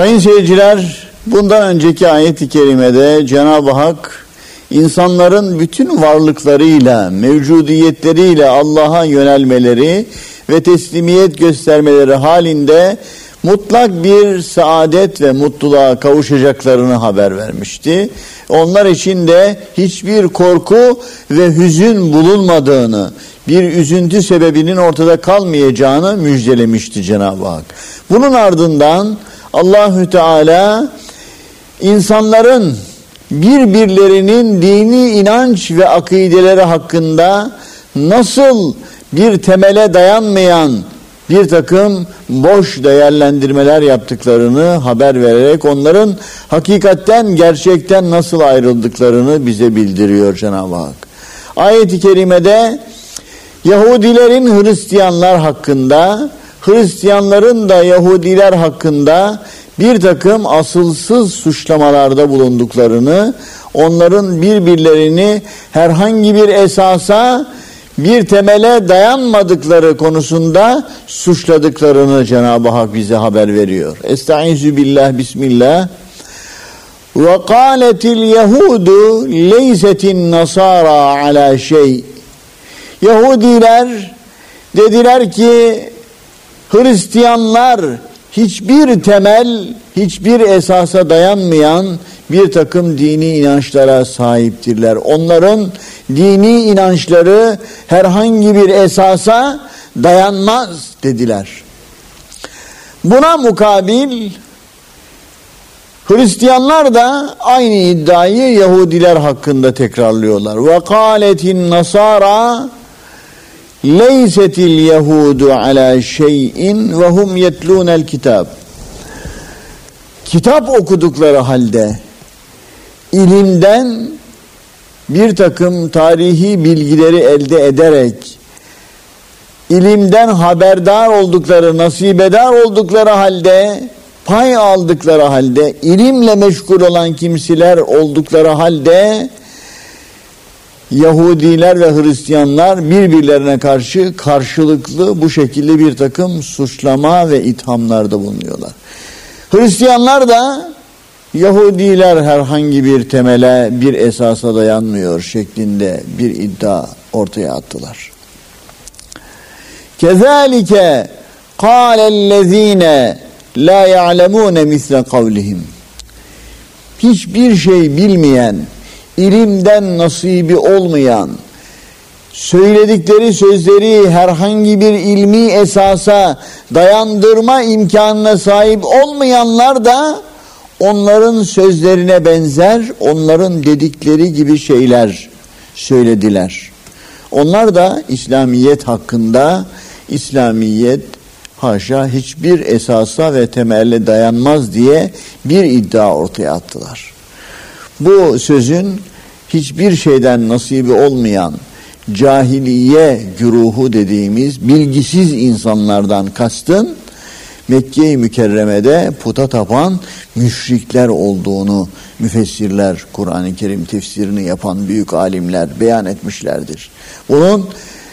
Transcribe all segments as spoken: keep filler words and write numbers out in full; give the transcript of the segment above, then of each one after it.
Sayın seyirciler, bundan önceki ayet-i kerimede Cenab-ı Hak insanların bütün varlıklarıyla, mevcudiyetleriyle Allah'a yönelmeleri ve teslimiyet göstermeleri halinde mutlak bir saadet ve mutluluğa kavuşacaklarını haber vermişti. Onlar için de hiçbir korku ve hüzün bulunmadığını, bir üzüntü sebebinin ortada kalmayacağını müjdelemişti Cenab-ı Hak. Bunun ardından Allahü Teala insanların birbirlerinin dini inanç ve akideleri hakkında nasıl bir temele dayanmayan bir takım boş değerlendirmeler yaptıklarını haber vererek onların hakikatten, gerçekten nasıl ayrıldıklarını bize bildiriyor Cenab-ı Hak. Ayet-i kerimede Yahudilerin Hristiyanlar hakkında, Hristiyanların da Yahudiler hakkında bir takım asılsız suçlamalarda bulunduklarını, onların birbirlerini herhangi bir esasa, bir temele dayanmadıkları konusunda suçladıklarını Cenab-ı Hak bize haber veriyor. Estaizu billah, bismillah. Ve kâletil yehudu leysetin nasara ala şey. Yahudiler dediler ki Hristiyanlar hiçbir temel, hiçbir esasa dayanmayan bir takım dini inançlara sahiptirler. Onların dini inançları herhangi bir esasa dayanmaz dediler. Buna mukabil Hristiyanlar da aynı iddiayı Yahudiler hakkında tekrarlıyorlar. Ve kâletin nasara leysetil yehudu ala şeyin ve hum yetlûnel kitab. Kitap okudukları halde ilimden bir takım tarihi bilgileri elde ederek ilimden haberdar oldukları, nasibedar oldukları halde, pay aldıkları halde, ilimle meşgul olan kimseler oldukları halde Yahudiler ve Hristiyanlar birbirlerine karşı karşılıklı bu şekilde bir takım suçlama ve ithamlarda bulunuyorlar. Hristiyanlar da Yahudiler herhangi bir temele, bir esasa dayanmıyor şeklinde bir iddia ortaya attılar. Kezalike kâlellezîne la ya'lemûne misle kavlihim. Hiçbir şey bilmeyen, ilimden nasibi olmayan, söyledikleri sözleri herhangi bir ilmi esasa dayandırma imkanına sahip olmayanlar da onların sözlerine benzer, onların dedikleri gibi şeyler söylediler. Onlar da İslamiyet hakkında, İslamiyet haşa hiçbir esasa ve temelle dayanmaz diye bir iddia ortaya attılar. Bu sözün hiçbir şeyden nasibi olmayan cahiliye güruhu dediğimiz bilgisiz insanlardan kastın Mekke-i Mükerreme'de puta tapan müşrikler olduğunu müfessirler, Kur'an-ı Kerim tefsirini yapan büyük alimler beyan etmişlerdir. Bunun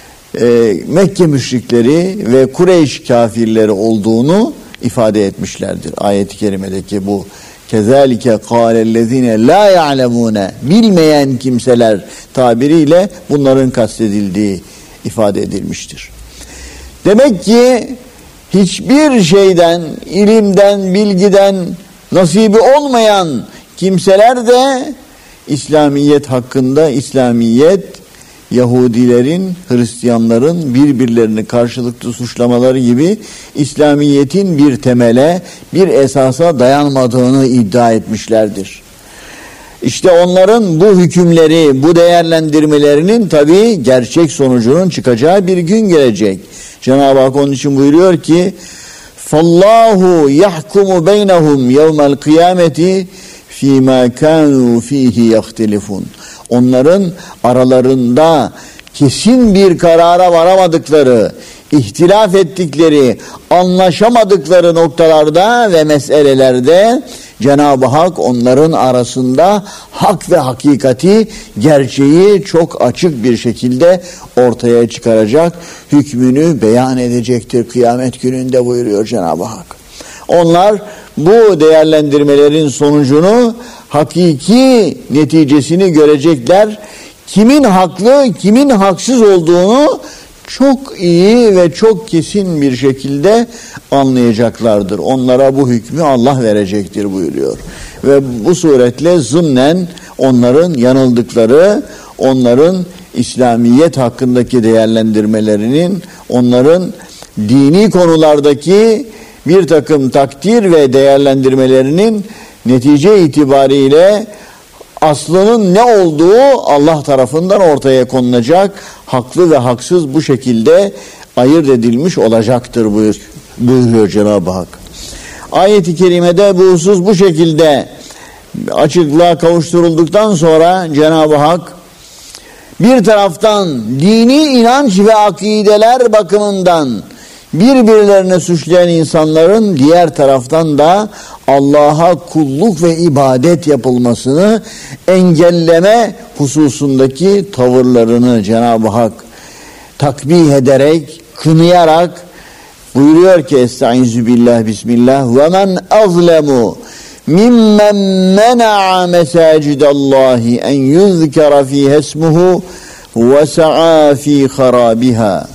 e, Mekke müşrikleri ve Kureyş kafirleri olduğunu ifade etmişlerdir. Ayet-i kerimedeki bu kezalike kâlellezîne lâ ya'lemûne, bilmeyen kimseler tabiriyle bunların kastedildiği ifade edilmiştir. Demek ki hiçbir şeyden, ilimden, bilgiden nasibi olmayan kimseler de İslamiyet hakkında, İslamiyet Yahudilerin, Hristiyanların birbirlerini karşılıklı suçlamaları gibi İslamiyet'in bir temele, bir esasa dayanmadığını iddia etmişlerdir. İşte onların bu hükümleri, bu değerlendirmelerinin tabii gerçek sonucunun çıkacağı bir gün gelecek. Cenab-ı Hak onun için buyuruyor ki فَاللّٰهُ يَحْكُمُ بَيْنَهُمْ يَوْمَ الْقِيَامَةِ فِي مَا كَانُوا فِيهِ يَخْتَلِفُونَ. Onların aralarında kesin bir karara varamadıkları, ihtilaf ettikleri, anlaşamadıkları noktalarda ve meselelerde Cenab-ı Hak onların arasında hak ve hakikati, gerçeği çok açık bir şekilde ortaya çıkaracak, hükmünü beyan edecektir kıyamet gününde buyuruyor Cenab-ı Hak. Onlar bu değerlendirmelerin sonucunu, hakiki neticesini görecekler. Kimin haklı, kimin haksız olduğunu çok iyi ve çok kesin bir şekilde anlayacaklardır. Onlara bu hükmü Allah verecektir buyuruyor. Ve bu suretle zımnen onların yanıldıkları, onların İslamiyet hakkındaki değerlendirmelerinin, onların dini konulardaki bir takım takdir ve değerlendirmelerinin netice itibariyle aslının ne olduğu Allah tarafından ortaya konulacak, haklı ve haksız bu şekilde ayırt edilmiş olacaktır buyur, buyuruyor Cenab-ı Hak. Ayet-i kerimede bu husus bu şekilde açıklığa kavuşturulduktan sonra Cenab-ı Hak bir taraftan dini inanç ve akideler bakımından birbirlerine suçlayan insanların diğer taraftan da Allah'a kulluk ve ibadet yapılmasını engelleme hususundaki tavırlarını Cenab-ı Hak takbih ederek, kınayarak buyuruyor ki Estaizu billah bismillah ve men azlemu mimmen mena'a mesacidallahi en yuzkara fiha ismuhu ve sa'a fi harabiha.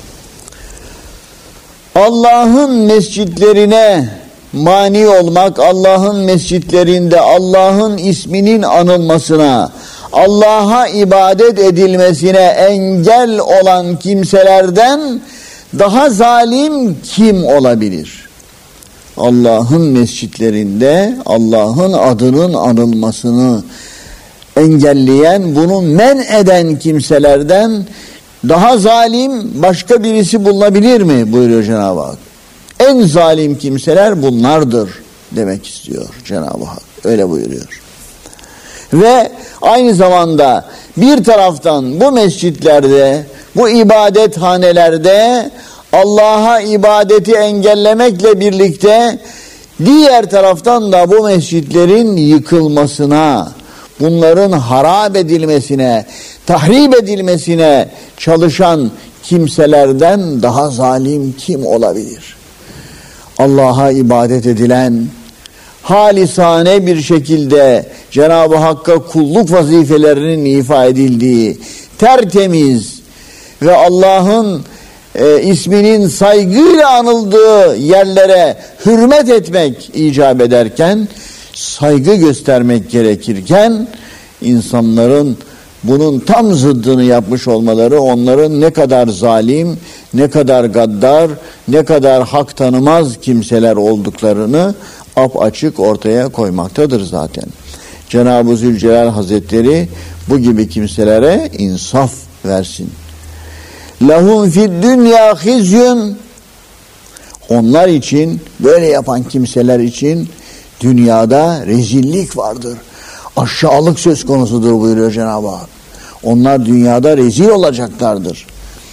Allah'ın mescitlerine mani olmak, Allah'ın mescitlerinde Allah'ın isminin anılmasına, Allah'a ibadet edilmesine engel olan kimselerden daha zalim kim olabilir? Allah'ın mescitlerinde Allah'ın adının anılmasını engelleyen, bunu men eden kimselerden daha zalim başka birisi bulunabilir mi? Buyuruyor Cenab-ı Hak. En zalim kimseler bunlardır demek istiyor Cenab-ı Hak. Öyle buyuruyor. Ve aynı zamanda bir taraftan bu mescitlerde, bu ibadethanelerde Allah'a ibadeti engellemekle birlikte diğer taraftan da bu mescitlerin yıkılmasına, bunların harap edilmesine, tahrip edilmesine çalışan kimselerden daha zalim kim olabilir? Allah'a ibadet edilen, halisane bir şekilde Cenab-ı Hakk'a kulluk vazifelerinin ifa edildiği, tertemiz ve Allah'ın e, isminin saygıyla anıldığı yerlere hürmet etmek icap ederken, saygı göstermek gerekirken, insanların bunun tam zıddını yapmış olmaları onların ne kadar zalim, ne kadar gaddar, ne kadar hak tanımaz kimseler olduklarını apaçık ortaya koymaktadır zaten. Cenab-ı Zülcelal Hazretleri bu gibi kimselere insaf versin. Lahum fid dünya hizyun. Onlar için, böyle yapan kimseler için dünyada rezillik vardır. Aşağılık söz konusudur buyuruyor Cenab-ı Hak. Onlar dünyada rezil olacaklardır.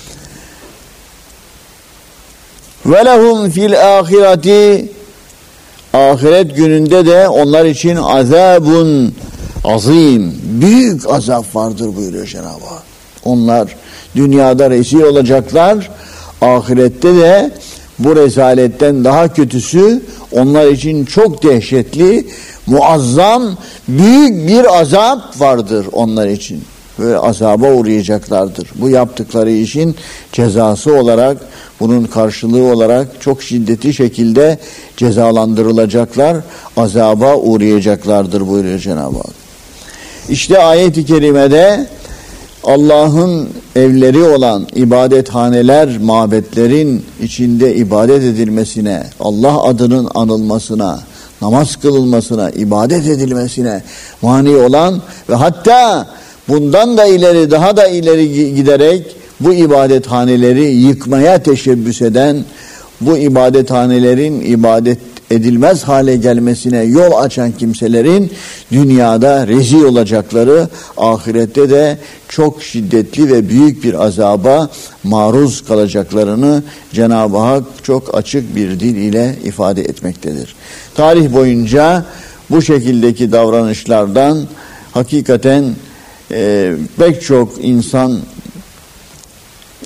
Ve lehum fil ahireti, ahiret gününde de onlar için azabun azim, büyük azap vardır buyuruyor Cenab-ı Hak. Onlar dünyada rezil olacaklar, ahirette de bu rezaletten daha kötüsü onlar için çok dehşetli, muazzam, büyük bir azap vardır onlar için. Böyle azaba uğrayacaklardır. Bu yaptıkları işin cezası olarak, bunun karşılığı olarak çok şiddetli şekilde cezalandırılacaklar, azaba uğrayacaklardır buyuruyor Cenab-ı Hak. İşte ayet-i kerimede Allah'ın evleri olan ibadethaneler, mabetlerin içinde ibadet edilmesine, Allah adının anılmasına, namaz kılınmasına, ibadet edilmesine mani olan ve hatta bundan da ileri, daha da ileri giderek bu ibadethaneleri yıkmaya teşebbüs eden, bu ibadethanelerin ibadet edilmez hale gelmesine yol açan kimselerin dünyada rezil olacakları, ahirette de çok şiddetli ve büyük bir azaba maruz kalacaklarını Cenab-ı Hak çok açık bir dil ile ifade etmektedir. Tarih boyunca bu şekildeki davranışlardan hakikaten e, pek çok insan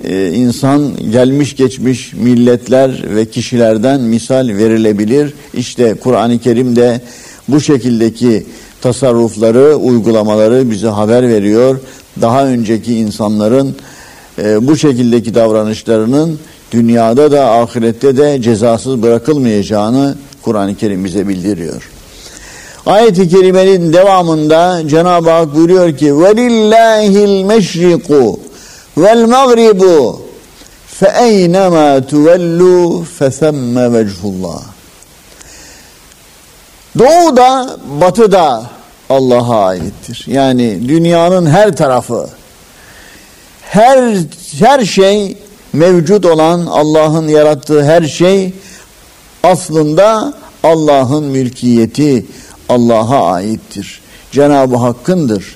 e, insan gelmiş geçmiş milletler ve kişilerden misal verilebilir. İşte Kur'an-ı Kerim'de bu şekildeki tasarrufları, uygulamaları bize haber veriyor. Daha önceki insanların e, bu şekildeki davranışlarının dünyada da ahirette de cezasız bırakılmayacağını Kur'an-ı Kerim bize bildiriyor. Ayet-i kerimenin devamında Cenab-ı Hak buyuruyor ki وَلِلَّهِ الْمَشْرِقُ وَالْمَغْرِبُ فَاَيْنَمَا تُوَلُّوا فَثَمَّ وَجْهُ اللّٰهِ. Doğu da batı da Allah'a aittir. Yani dünyanın her tarafı, her her şey mevcut olan, Allah'ın yarattığı her şey aslında Allah'ın mülkiyeti, Allah'a aittir. Cenab-ı Hakk'ındır.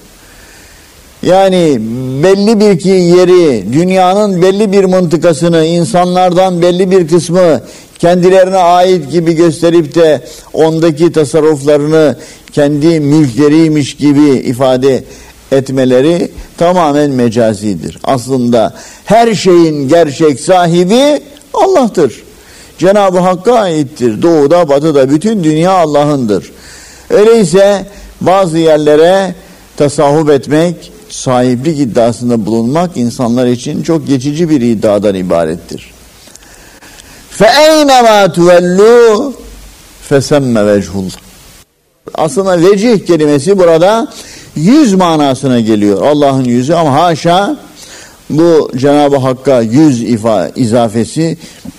Yani belli bir ki yeri, dünyanın belli bir mıntıkasını, insanlardan belli bir kısmı kendilerine ait gibi gösterip de ondaki tasarruflarını kendi mülkleriymiş gibi ifade etmeleri tamamen mecazidir. Aslında her şeyin gerçek sahibi Allah'tır. Cenab-ı Hakk'a aittir. Doğuda, batıda bütün dünya Allah'ındır. Öyleyse bazı yerlere tasavvuf etmek, sahiplik iddiasında bulunmak insanlar için çok geçici bir iddiadan ibarettir. فَاَيْنَمَا تُوَلُّوا فَسَمَّ وَجْهُ اللّٰهِ. Aslında vecih kelimesi burada yüz manasına geliyor. Allah'ın yüzü, ama haşa bu Cenab-ı Hakk'a yüz ifa, izafesi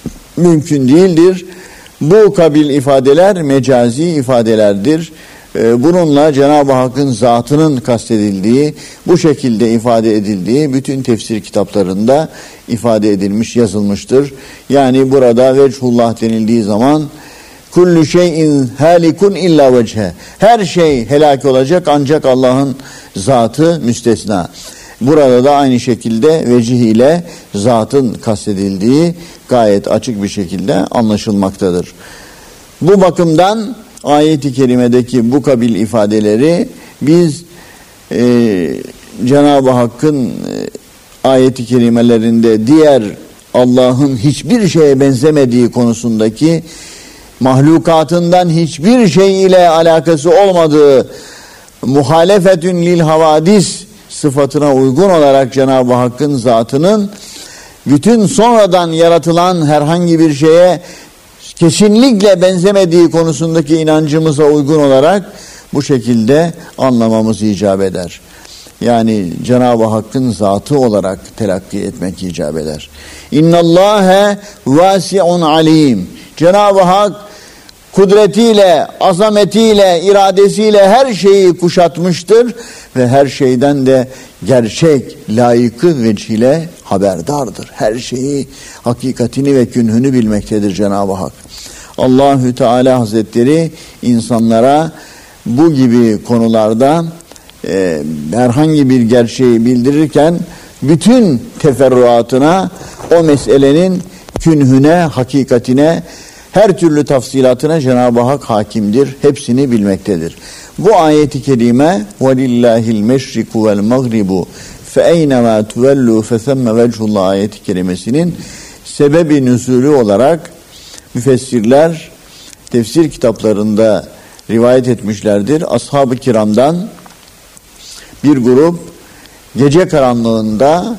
mümkün değildir. Bu kabil ifadeler mecazi ifadelerdir. Bununla Cenab-ı Hakk'ın zatının kastedildiği, bu şekilde ifade edildiği bütün tefsir kitaplarında ifade edilmiş, yazılmıştır. Yani burada vechullah denildiği zaman kullu şeyin halikun illa vechhe. Her şey helak olacak ancak Allah'ın zatı müstesna. Burada da aynı şekilde vecih ile zatın kastedildiği gayet açık bir şekilde anlaşılmaktadır. Bu bakımdan ayet-i kerimedeki bu kabil ifadeleri biz e, Cenab-ı Hakk'ın e, ayet-i kerimelerinde diğer Allah'ın hiçbir şeye benzemediği konusundaki mahlukatından hiçbir şey ile alakası olmadığı muhalefetün lil havadis sıfatına uygun olarak Cenab-ı Hakk'ın zatının bütün sonradan yaratılan herhangi bir şeye kesinlikle benzemediği konusundaki inancımıza uygun olarak bu şekilde anlamamız icap eder. Yani Cenab-ı Hakk'ın zatı olarak telakki etmek icap eder. İnnallâhe vâsi'un alîm. Cenab-ı Hak kudretiyle, azametiyle, iradesiyle her şeyi kuşatmıştır ve her şeyden de gerçek, layıkı vecihle haberdardır. Her şeyi, hakikatini ve künhünü bilmektedir Cenab-ı Hak. Allahü Teala Hazretleri insanlara bu gibi konularda e, herhangi bir gerçeği bildirirken bütün teferruatına, o meselenin künhüne, hakikatine, her türlü tafsilatına Cenab-ı Hak hakimdir. Hepsini bilmektedir. Bu ayeti kerime وَلِلَّهِ الْمَشْرِكُ وَالْمَغْرِبُ فَاَيْنَمَا تُوَلُّوا فَثَمَّ وَجْهُ اللّٰهِ ayeti kerimesinin sebebi nüzulü olarak müfessirler tefsir kitaplarında rivayet etmişlerdir. Ashab-ı kiramdan bir grup gece karanlığında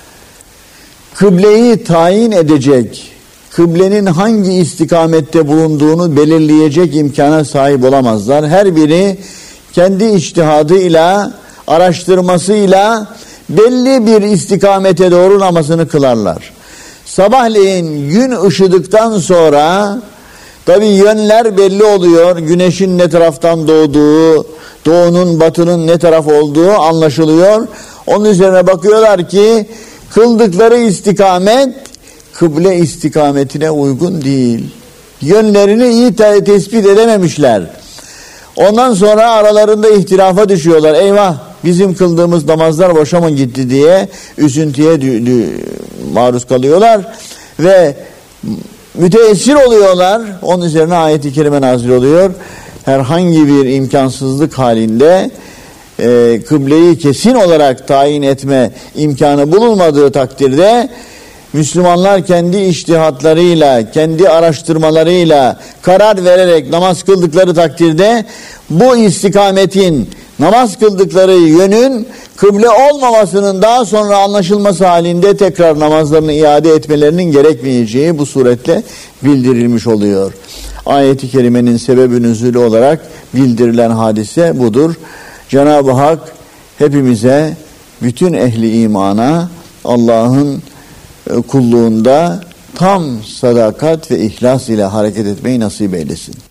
kıbleyi tayin edecek, kıblenin hangi istikamette bulunduğunu belirleyecek imkana sahip olamazlar. Her biri kendi içtihadıyla, araştırmasıyla belli bir istikamete doğru namazını kılarlar. Sabahleyin gün ışıdıktan sonra tabi yönler belli oluyor. Güneşin ne taraftan doğduğu, doğunun batının ne taraf olduğu anlaşılıyor. Onun üzerine bakıyorlar ki kıldıkları istikamet kıble istikametine uygun değil. Yönlerini iyi te- tespit edememişler. Ondan sonra aralarında ihtilafa düşüyorlar. Eyvah, bizim kıldığımız namazlar boşa mı gitti diye üzüntüye dü- dü- maruz kalıyorlar ve müteessir oluyorlar. Onun üzerine ayet-i kerime nazil oluyor. Herhangi bir imkansızlık halinde e, kıbleyi kesin olarak tayin etme imkanı bulunmadığı takdirde Müslümanlar kendi içtihatlarıyla, kendi araştırmalarıyla karar vererek namaz kıldıkları takdirde bu istikametin, namaz kıldıkları yönün kıble olmamasının daha sonra anlaşılması halinde tekrar namazlarını iade etmelerinin gerekmeyeceği bu suretle bildirilmiş oluyor. Ayet-i kerimenin sebebi nüzulü olarak bildirilen hadise budur. Cenab-ı Hak hepimize, bütün ehli imana Allah'ın kulluğunda tam sadakat ve ihlas ile hareket etmeyi nasip eylesin.